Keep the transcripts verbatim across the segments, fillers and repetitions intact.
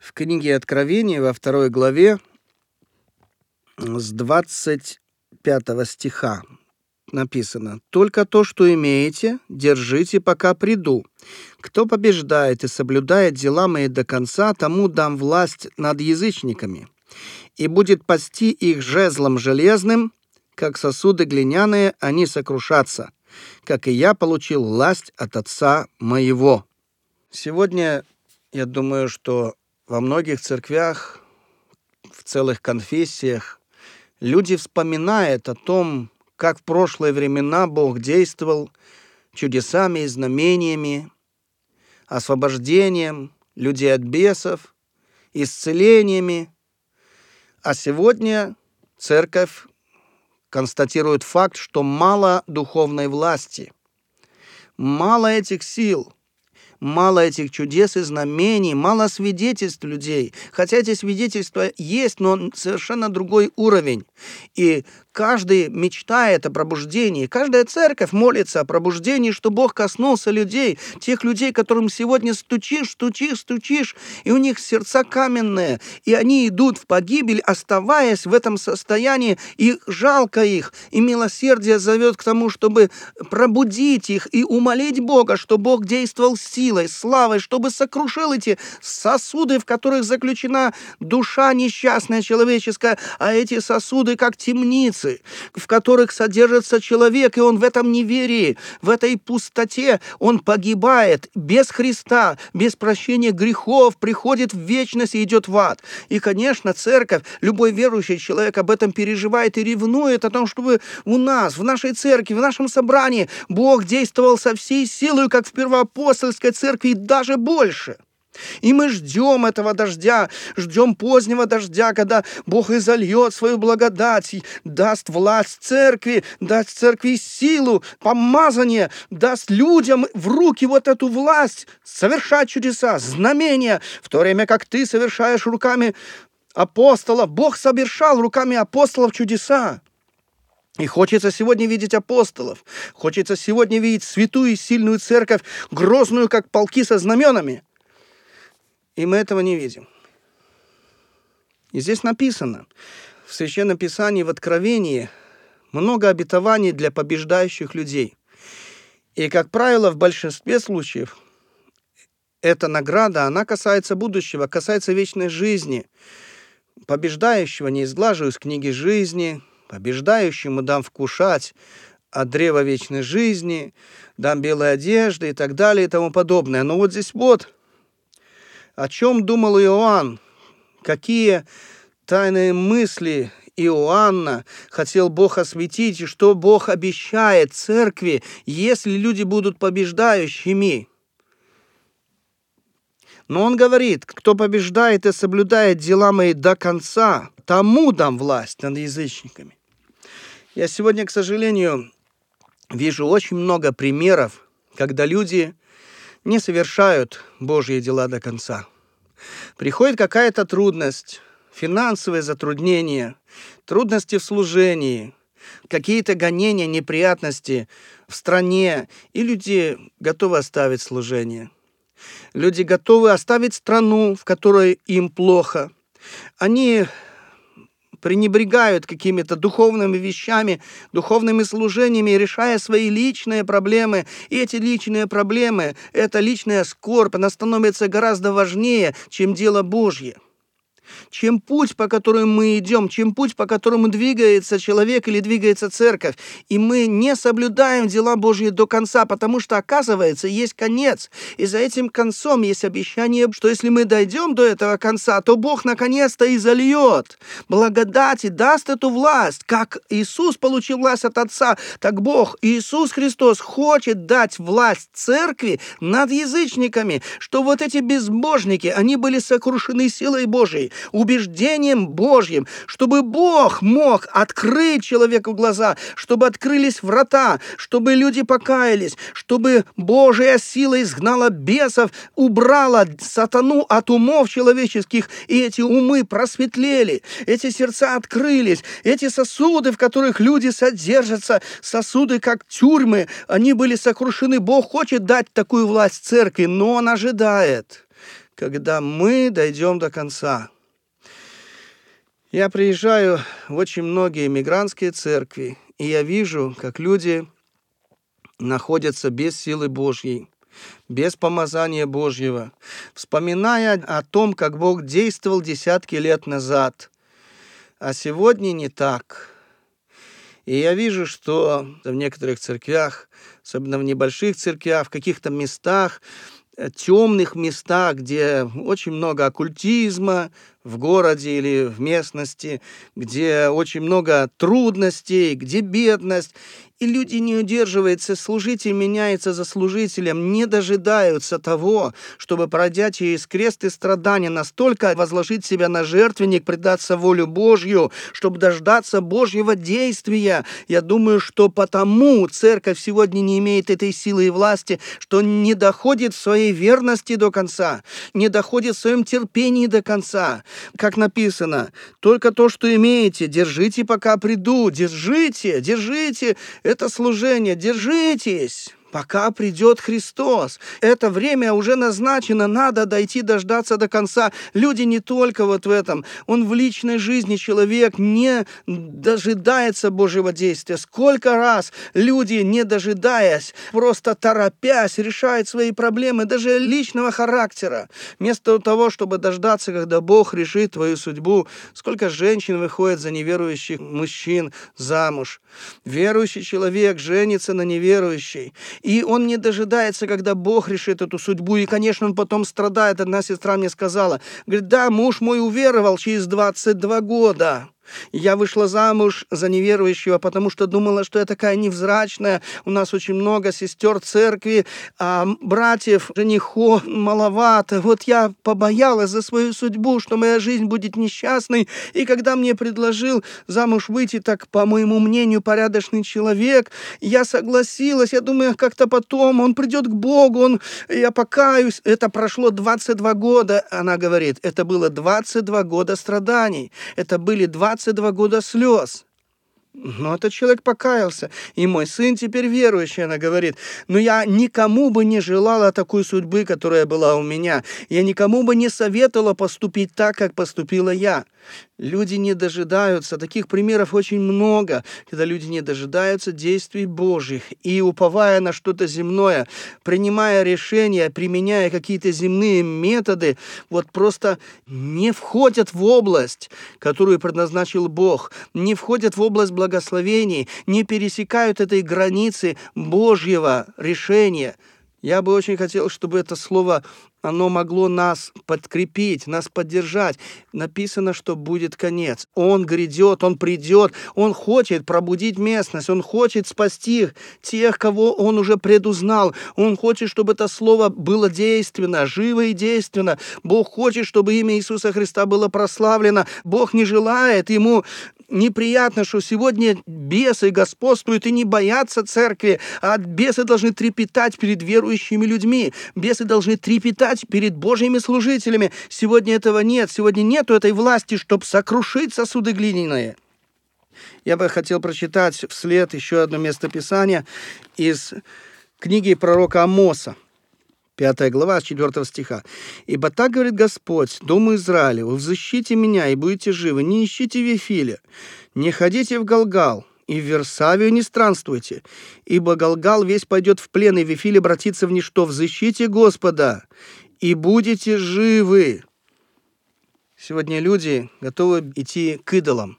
В книге Откровения во второй главе с двадцать пятого стиха написано: «Только то, что имеете, держите, пока приду. Кто побеждает и соблюдает дела мои до конца, тому дам власть над язычниками, и будет пасти их жезлом железным, как сосуды глиняные, они сокрушатся, как и я получил власть от Отца моего». Сегодня, я думаю, что во многих церквях, в целых конфессиях, люди вспоминают о том, как в прошлые времена Бог действовал чудесами и знамениями, освобождением людей от бесов, исцелениями. А сегодня церковь констатирует факт, что мало духовной власти, мало этих сил, мало этих чудес и знамений, мало свидетельств людей. Хотя эти свидетельства есть, но совершенно другой уровень. И каждый мечтает о пробуждении. Каждая церковь молится о пробуждении, что Бог коснулся людей, тех людей, которым сегодня стучишь, стучишь, стучишь, и у них сердца каменные, и они идут в погибель, оставаясь в этом состоянии, и жалко их, и милосердие зовет к тому, чтобы пробудить их и умолить Бога, что Бог действовал силой, славой, чтобы сокрушил эти сосуды, в которых заключена душа несчастная человеческая, а эти сосуды как темницы, в которых содержится человек, и он в этом неверии, в этой пустоте, он погибает без Христа, без прощения грехов, приходит в вечность и идет в ад. И, конечно, церковь, любой верующий человек об этом переживает и ревнует о том, чтобы у нас, в нашей церкви, в нашем собрании Бог действовал со всей силой, как в первоапостольской церкви, и даже больше. И мы ждем этого дождя, ждем позднего дождя, когда Бог изольет свою благодать, даст власть церкви, даст церкви силу, помазание, даст людям в руки вот эту власть совершать чудеса, знамения, в то время как ты совершаешь руками апостолов. Бог совершал руками апостолов чудеса. И хочется сегодня видеть апостолов, хочется сегодня видеть святую и сильную церковь, грозную, как полки со знаменами. И мы этого не видим. И здесь написано, в Священном Писании, в Откровении, много обетований для побеждающих людей. И, как правило, в большинстве случаев эта награда, она касается будущего, касается вечной жизни. Побеждающего не изглажу из книги жизни, побеждающему дам вкушать от древа вечной жизни, дам белые одежды и так далее и тому подобное. Но вот здесь вот, о чем думал Иоанн, какие тайные мысли Иоанна хотел Бог осветить, и что Бог обещает церкви, если люди будут побеждающими. Но он говорит: кто побеждает и соблюдает дела мои до конца, тому дам власть над язычниками. Я сегодня, к сожалению, вижу очень много примеров, когда люди не совершают Божьи дела до конца. Приходит какая-то трудность, финансовые затруднения, трудности в служении, какие-то гонения, неприятности в стране, и люди готовы оставить служение. Люди готовы оставить страну, в которой им плохо. Они пренебрегают какими-то духовными вещами, духовными служениями, решая свои личные проблемы. И эти личные проблемы, эта личная скорбь, она становится гораздо важнее, чем дело Божье. Чем путь, по которому мы идем, чем путь, по которому двигается человек или двигается церковь. И мы не соблюдаем дела Божьи до конца, потому что, оказывается, есть конец. И за этим концом есть обещание, что если мы дойдем до этого конца, то Бог наконец-то и зальет благодать и даст эту власть. Как Иисус получил власть от Отца, так Бог, Иисус Христос, хочет дать власть церкви над язычниками, что вот эти безбожники, они были сокрушены силой Божией, убеждением Божьим, чтобы Бог мог открыть человеку глаза, чтобы открылись врата, чтобы люди покаялись, чтобы Божья сила изгнала бесов, убрала сатану от умов человеческих, и эти умы просветлели, эти сердца открылись, эти сосуды, в которых люди содержатся, сосуды как тюрьмы, они были сокрушены. Бог хочет дать такую власть церкви, но Он ожидает, когда мы дойдем до конца. Я приезжаю в очень многие мигрантские церкви, и я вижу, как люди находятся без силы Божьей, без помазания Божьего, вспоминая о том, как Бог действовал десятки лет назад. А сегодня не так. И я вижу, что в некоторых церквях, особенно в небольших церквях, в каких-то местах, темных местах, где очень много оккультизма в городе или в местности, где очень много трудностей, где бедность, и люди не удерживаются, служитель меняется за служителем, не дожидаются того, чтобы, пройдя через крест и страдания, настолько возложить себя на жертвенник, предаться волю Божью, чтобы дождаться Божьего действия. Я думаю, что потому церковь сегодня не имеет этой силы и власти, что не доходит в своей верности до конца, не доходит в своем терпении до конца. Как написано, только то, что имеете, держите, пока приду, держите, держите это служение, держитесь, пока придет Христос. Это время уже назначено, надо дойти, дождаться до конца. Люди не только вот в этом. Он в личной жизни, человек не дожидается Божьего действия. Сколько раз люди, не дожидаясь, просто торопясь, решают свои проблемы, даже личного характера. Вместо того, чтобы дождаться, когда Бог решит твою судьбу. Сколько женщин выходит за неверующих мужчин замуж. Верующий человек женится на неверующей. И он не дожидается, когда Бог решит эту судьбу. И, конечно, он потом страдает. Одна сестра мне сказала, говорит, да, муж мой уверовал через двадцать два года. Я вышла замуж за неверующего, потому что думала, что я такая невзрачная. У нас очень много сестер церкви, а братьев, женихов маловато. Вот я побоялась за свою судьбу, что моя жизнь будет несчастной. И когда мне предложил замуж выйти, так, по моему мнению, порядочный человек, я согласилась. Я думаю, как-то потом он придет к Богу, он, я покаюсь. Это прошло двадцать два года, она говорит. Это было двадцать два года страданий. Это были двадцать два года слез. Но этот человек покаялся. И мой сын теперь верующий, она говорит. Но я никому бы не желала такой судьбы, которая была у меня. Я никому бы не советовала поступить так, как поступила я. Люди не дожидаются, таких примеров очень много, когда люди не дожидаются действий Божьих и, уповая на что-то земное, принимая решения, применяя какие-то земные методы, вот просто не входят в область, которую предназначил Бог, не входят в область благословений, не пересекают этой границы Божьего решения. Я бы очень хотел, чтобы это слово, оно могло нас подкрепить, нас поддержать. Написано, что будет конец. Он грядет, Он придет, Он хочет пробудить местность, Он хочет спасти тех, кого Он уже предузнал. Он хочет, чтобы это слово было действенно, живо и действенно. Бог хочет, чтобы имя Иисуса Христа было прославлено. Бог не желает, Ему неприятно, что сегодня бесы господствуют и не боятся церкви, а бесы должны трепетать перед верующими людьми. Бесы должны трепетать перед Божьими служителями. Сегодня этого нет. Сегодня нету этой власти, чтобы сокрушить сосуды глиняные. Я бы хотел прочитать вслед еще одно местописание из книги пророка Амоса. Пятая глава, с четвёртого стиха. «Ибо так говорит Господь, Дому Израилеву, взыщите меня, и будете живы, не ищите Вифиля, не ходите в Галгал, и в Версавию не странствуйте, ибо Галгал весь пойдет в плен, и Вифиль обратится в ничто. Взыщите Господа, и будете живы». Сегодня люди готовы идти к идолам.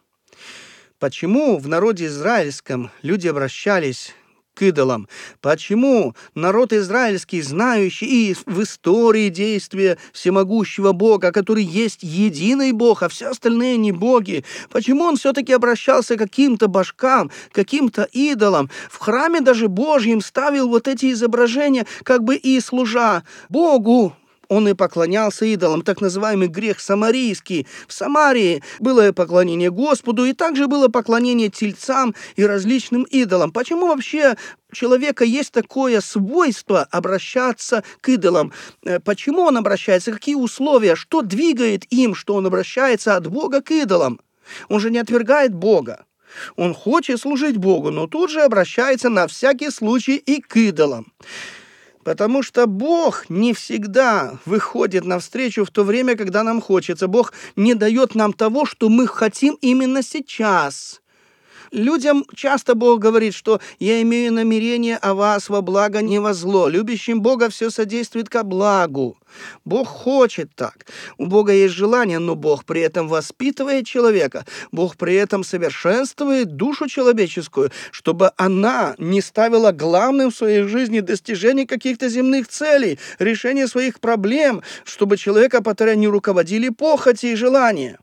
Почему в народе израильском люди обращались к идолам? Почему народ израильский, знающий и в истории действия всемогущего Бога, который есть единый Бог, а все остальные не боги, почему он все-таки обращался к каким-то божкам, каким-то идолам? В храме даже Божьем ставил вот эти изображения, как бы и служа Богу, он и поклонялся идолам, так называемый грех самарийский. В Самарии было поклонение Господу, и также было поклонение тельцам и различным идолам. Почему вообще у человека есть такое свойство обращаться к идолам? Почему он обращается? Какие условия? Что двигает им, что он обращается от Бога к идолам? Он же не отвергает Бога. Он хочет служить Богу, но тут же обращается на всякий случай и к идолам. Потому что Бог не всегда выходит навстречу в то время, когда нам хочется. Бог не дает нам того, что мы хотим именно сейчас. Людям часто Бог говорит, что «я имею намерение о вас во благо, не во зло». Любящим Бога все содействует ко благу. Бог хочет так. У Бога есть желание, но Бог при этом воспитывает человека. Бог при этом совершенствует душу человеческую, чтобы она не ставила главным в своей жизни достижение каких-то земных целей, решение своих проблем, чтобы человека, повторяю, не руководили похоти и желания.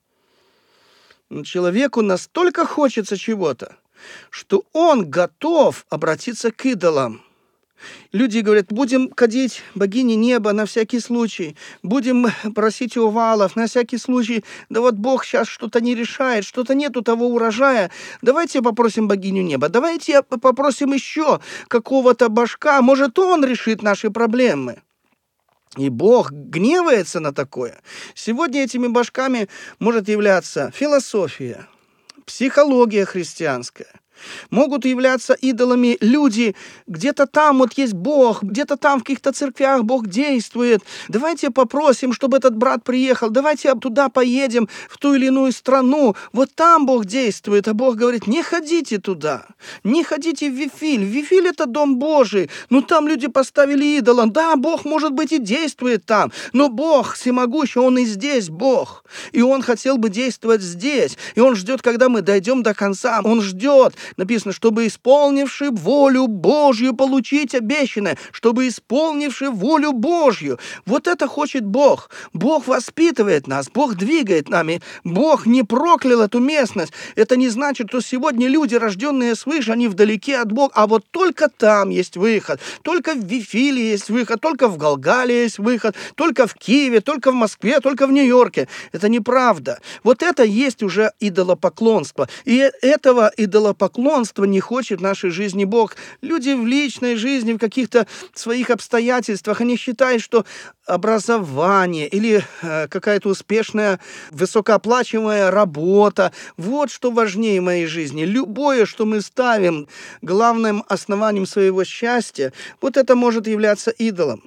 Но человеку настолько хочется чего-то, что он готов обратиться к идолам. Люди говорят, будем кадить богини неба на всякий случай, будем просить у овалов на всякий случай, да вот Бог сейчас что-то не решает, что-то нету того урожая, давайте попросим богиню неба, давайте попросим еще какого-то божка, может он решит наши проблемы. И Бог гневается на такое. Сегодня этими божками может являться философия, психология христианская. Могут являться идолами люди, где-то там вот есть Бог, где-то там в каких-то церквях Бог действует. Давайте попросим, чтобы этот брат приехал, давайте туда поедем, в ту или иную страну, вот там Бог действует. А Бог говорит, не ходите туда, не ходите в Вифиль. Вифиль — это дом Божий, ну там люди поставили идола. Да, Бог, может быть, и действует там, но Бог всемогущий, Он и здесь Бог. И Он хотел бы действовать здесь, и Он ждет, когда мы дойдем до конца, Он ждет. Написано, чтобы исполнивши волю Божью получить обещанное, чтобы исполнивши волю Божью. Вот это хочет Бог. Бог воспитывает нас, Бог двигает нами. Бог не проклял эту местность. Это не значит, что сегодня люди, рожденные свыше, они вдалеке от Бога, а вот только там есть выход. Только в Вифиле есть выход, только в Галгале есть выход, только в Киеве, только в Москве, только в Нью-Йорке. Это неправда. Вот это есть уже идолопоклонство. И этого идолопоклонства не хочет в нашей жизни Бог. Люди в личной жизни, в каких-то своих обстоятельствах, они считают, что образование или э, какая-то успешная, высокооплачиваемая работа, вот что важнее в моей жизни. Любое, что мы ставим главным основанием своего счастья, вот это может являться идолом.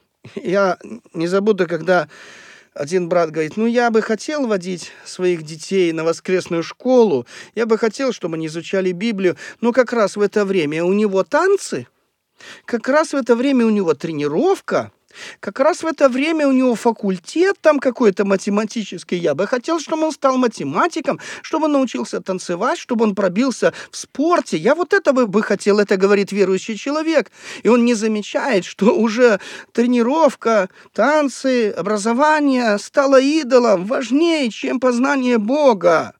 Я не забуду, когда один брат говорит, ну я бы хотел водить своих детей на воскресную школу, я бы хотел, чтобы они изучали Библию, но как раз в это время у него танцы, как раз в это время у него тренировка, как раз в это время у него факультет там какой-то математический. Я бы хотел, чтобы он стал математиком, чтобы он научился танцевать, чтобы он пробился в спорте. Я вот этого бы хотел, это говорит верующий человек. И он не замечает, что уже тренировка, танцы, образование стало идолом важнее, чем познание Бога.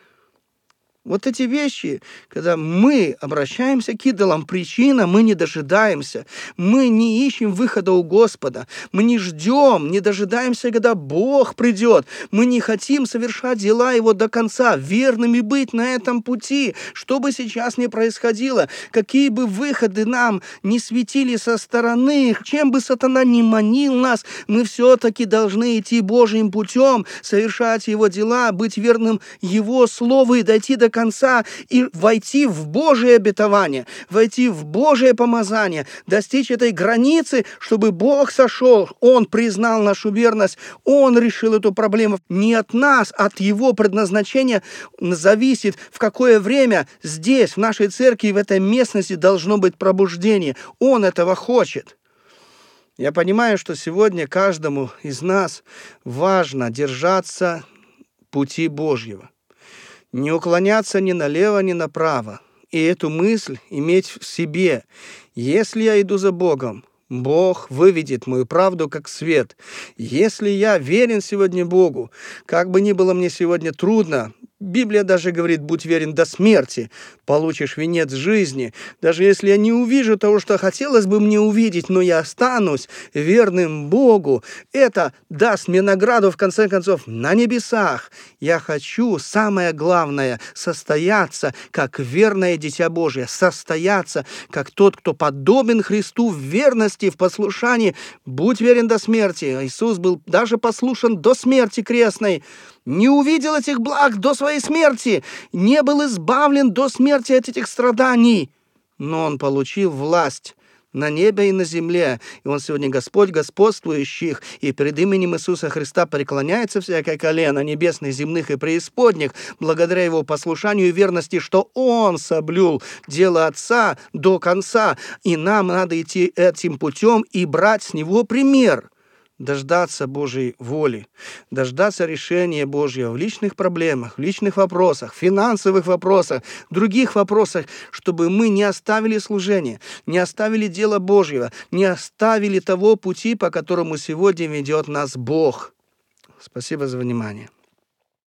Вот эти вещи, когда мы обращаемся к идолам, причина, мы не дожидаемся, мы не ищем выхода у Господа, мы не ждем, не дожидаемся, когда Бог придет, мы не хотим совершать дела Его до конца, верными быть на этом пути, что бы сейчас ни происходило, какие бы выходы нам не светили со стороны, чем бы сатана ни манил нас, мы все-таки должны идти Божьим путем, совершать Его дела, быть верным Его Слову и дойти до конца и войти в Божие обетование, войти в Божие помазание, достичь этой границы, чтобы Бог сошел, Он признал нашу верность, Он решил эту проблему. Не от нас, от Его предназначения зависит, в какое время здесь, в нашей церкви, в этой местности должно быть пробуждение. Он этого хочет. Я понимаю, что сегодня каждому из нас важно держаться пути Божьего. Не уклоняться ни налево, ни направо. И эту мысль иметь в себе. Если я иду за Богом, Бог выведет мою правду как свет. Если я верен сегодня Богу, как бы ни было мне сегодня трудно, Библия даже говорит, будь верен до смерти, получишь венец жизни. Даже если я не увижу того, что хотелось бы мне увидеть, но я останусь верным Богу, это даст мне награду, в конце концов, на небесах. Я хочу, самое главное, состояться, как верное дитя Божие, состояться, как тот, кто подобен Христу в верности, в послушании. Будь верен до смерти. Иисус был даже послушан до смерти крестной. Не увидел этих благ до своей смерти, не был избавлен до смерти от этих страданий, но он получил власть на небе и на земле. И Он сегодня Господь господствующих, и перед именем Иисуса Христа преклоняется всякое колено небесных, земных и преисподних, благодаря Его послушанию и верности, что Он соблюл дело Отца до конца. И нам надо идти этим путем и брать с Него пример. Дождаться Божьей воли, дождаться решения Божьего в личных проблемах, в личных вопросах, финансовых вопросах, других вопросах, чтобы мы не оставили служение, не оставили дело Божьего, не оставили того пути, по которому сегодня ведет нас Бог. Спасибо за внимание.